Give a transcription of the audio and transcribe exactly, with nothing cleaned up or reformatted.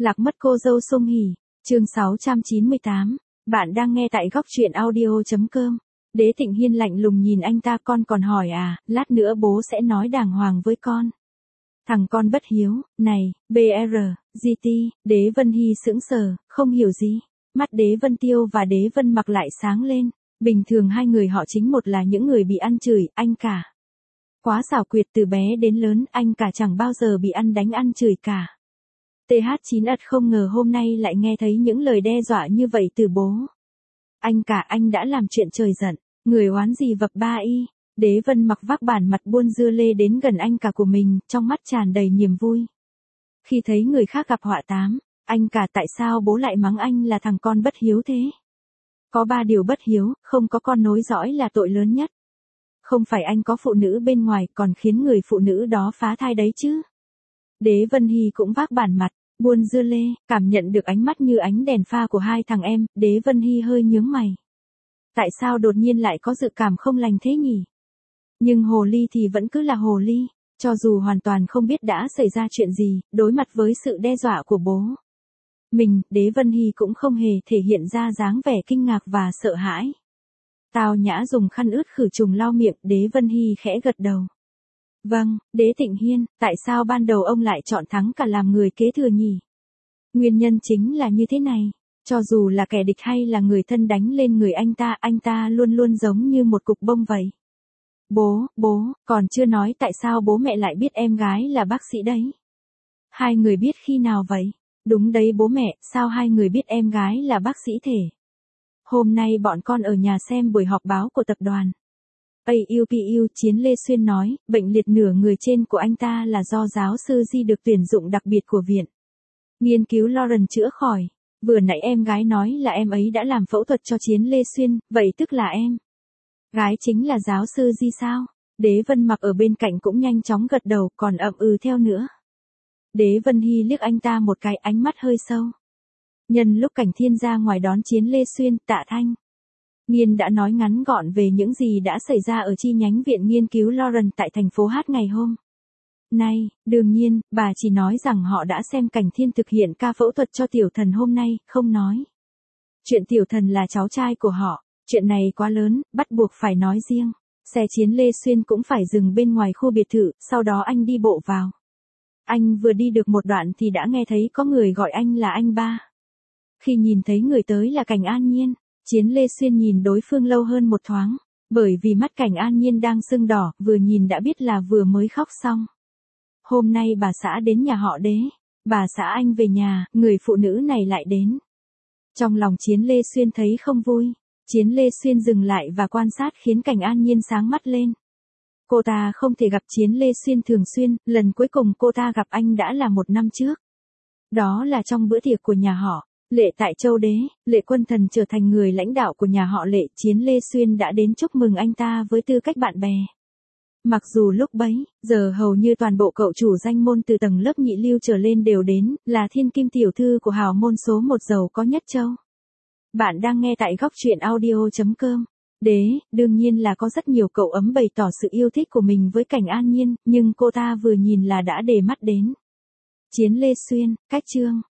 Lạc mất cô dâu Song Hỷ, chương sáu trăm chín mươi tám. Bạn đang nghe tại góc truyện audio.com. Đế Thịnh Hiên lạnh lùng nhìn anh ta, con còn hỏi à, lát nữa bố sẽ nói đàng hoàng với con. Thằng con bất hiếu, này, bê rờ, giê tê, Đế Vân Hy sững sờ, không hiểu gì. Mắt Đế Vân Tiêu và Đế Vân Mặc lại sáng lên. Bình thường hai người họ chính một là những người bị ăn chửi, anh cả. Quá xảo quyệt, từ bé đến lớn, anh cả chẳng bao giờ bị ăn đánh ăn chửi cả. tê hát chín ật không ngờ hôm nay lại nghe thấy những lời đe dọa như vậy từ bố. Anh cả, anh đã làm chuyện trời giận, người oán gì vập ba y. Đế Vân Mặc vác bản mặt buôn dưa lê đến gần anh cả của mình, trong mắt tràn đầy niềm vui. Khi thấy người khác gặp họa tám, anh cả, tại sao bố lại mắng anh là thằng con bất hiếu thế? Có ba điều bất hiếu, không có con nối dõi là tội lớn nhất. Không phải anh có phụ nữ bên ngoài còn khiến người phụ nữ đó phá thai đấy chứ. Đế Vân Hy cũng vác bản mặt, buôn dưa lê, cảm nhận được ánh mắt như ánh đèn pha của hai thằng em, Đế Vân Hy hơi nhướng mày. Tại sao đột nhiên lại có dự cảm không lành thế nhỉ? Nhưng hồ ly thì vẫn cứ là hồ ly, cho dù hoàn toàn không biết đã xảy ra chuyện gì, đối mặt với sự đe dọa của bố mình, Đế Vân Hy cũng không hề thể hiện ra dáng vẻ kinh ngạc và sợ hãi. Tao nhã dùng khăn ướt khử trùng lau miệng, Đế Vân Hy khẽ gật đầu. Vâng, Đế Thịnh Hiên, tại sao ban đầu ông lại chọn Thắng cả làm người kế thừa nhỉ? Nguyên nhân chính là như thế này, cho dù là kẻ địch hay là người thân đánh lên người anh ta, anh ta luôn luôn giống như một cục bông vậy. Bố, bố, còn chưa nói tại sao bố mẹ lại biết em gái là bác sĩ đấy. Hai người biết khi nào vậy? Đúng đấy bố mẹ, sao hai người biết em gái là bác sĩ thể? Hôm nay bọn con ở nhà xem buổi họp báo của tập đoàn. a u pê u Chiến Lê Xuyên nói, bệnh liệt nửa người trên của anh ta là do giáo sư Di được tuyển dụng đặc biệt của viện nghiên cứu Lauren chữa khỏi. Vừa nãy em gái nói là em ấy đã làm phẫu thuật cho Chiến Lê Xuyên, vậy tức là em gái chính là giáo sư Di sao? Đế Vân Mặc ở bên cạnh cũng nhanh chóng gật đầu, còn ậm ừ theo nữa. Đế Vân Hy liếc anh ta một cái, ánh mắt hơi sâu. Nhân lúc Cảnh Thiên ra ngoài đón Chiến Lê Xuyên, Tạ Thanh Nghiên đã nói ngắn gọn về những gì đã xảy ra ở chi nhánh viện nghiên cứu Lauren tại thành phố Hát ngày hôm nay. Đương nhiên, bà chỉ nói rằng họ đã xem Cảnh Thiên thực hiện ca phẫu thuật cho tiểu thần hôm nay, không nói chuyện tiểu thần là cháu trai của họ. Chuyện này quá lớn, bắt buộc phải nói riêng. Xe Chiến Lê Xuyên cũng phải dừng bên ngoài khu biệt thự, sau đó anh đi bộ vào. Anh vừa đi được một đoạn thì đã nghe thấy có người gọi anh là anh ba. Khi nhìn thấy người tới là Cảnh An Nhiên, Chiến Lê Xuyên nhìn đối phương lâu hơn một thoáng, bởi vì mắt Cảnh An Nhiên đang sưng đỏ, vừa nhìn đã biết là vừa mới khóc xong. Hôm nay bà xã đến nhà họ Đế, bà xã anh về nhà, người phụ nữ này lại đến. Trong lòng Chiến Lê Xuyên thấy không vui, Chiến Lê Xuyên dừng lại và quan sát khiến Cảnh An Nhiên sáng mắt lên. Cô ta không thể gặp Chiến Lê Xuyên thường xuyên, lần cuối cùng cô ta gặp anh đã là một năm trước. Đó là trong bữa tiệc của nhà họ Lệ tại Châu Đế, Lệ Quân Thần trở thành người lãnh đạo của nhà họ Lệ, Chiến Lê Xuyên đã đến chúc mừng anh ta với tư cách bạn bè. Mặc dù lúc bấy giờ hầu như toàn bộ cậu chủ danh môn từ tầng lớp nhị lưu trở lên đều đến, là thiên kim tiểu thư của hào môn số một giàu có nhất châu. Bạn đang nghe tại góc truyện audio.com. Đế, đương nhiên là có rất nhiều cậu ấm bày tỏ sự yêu thích của mình với Cảnh An Nhiên, nhưng cô ta vừa nhìn là đã để mắt đến Chiến Lê Xuyên. Cách chương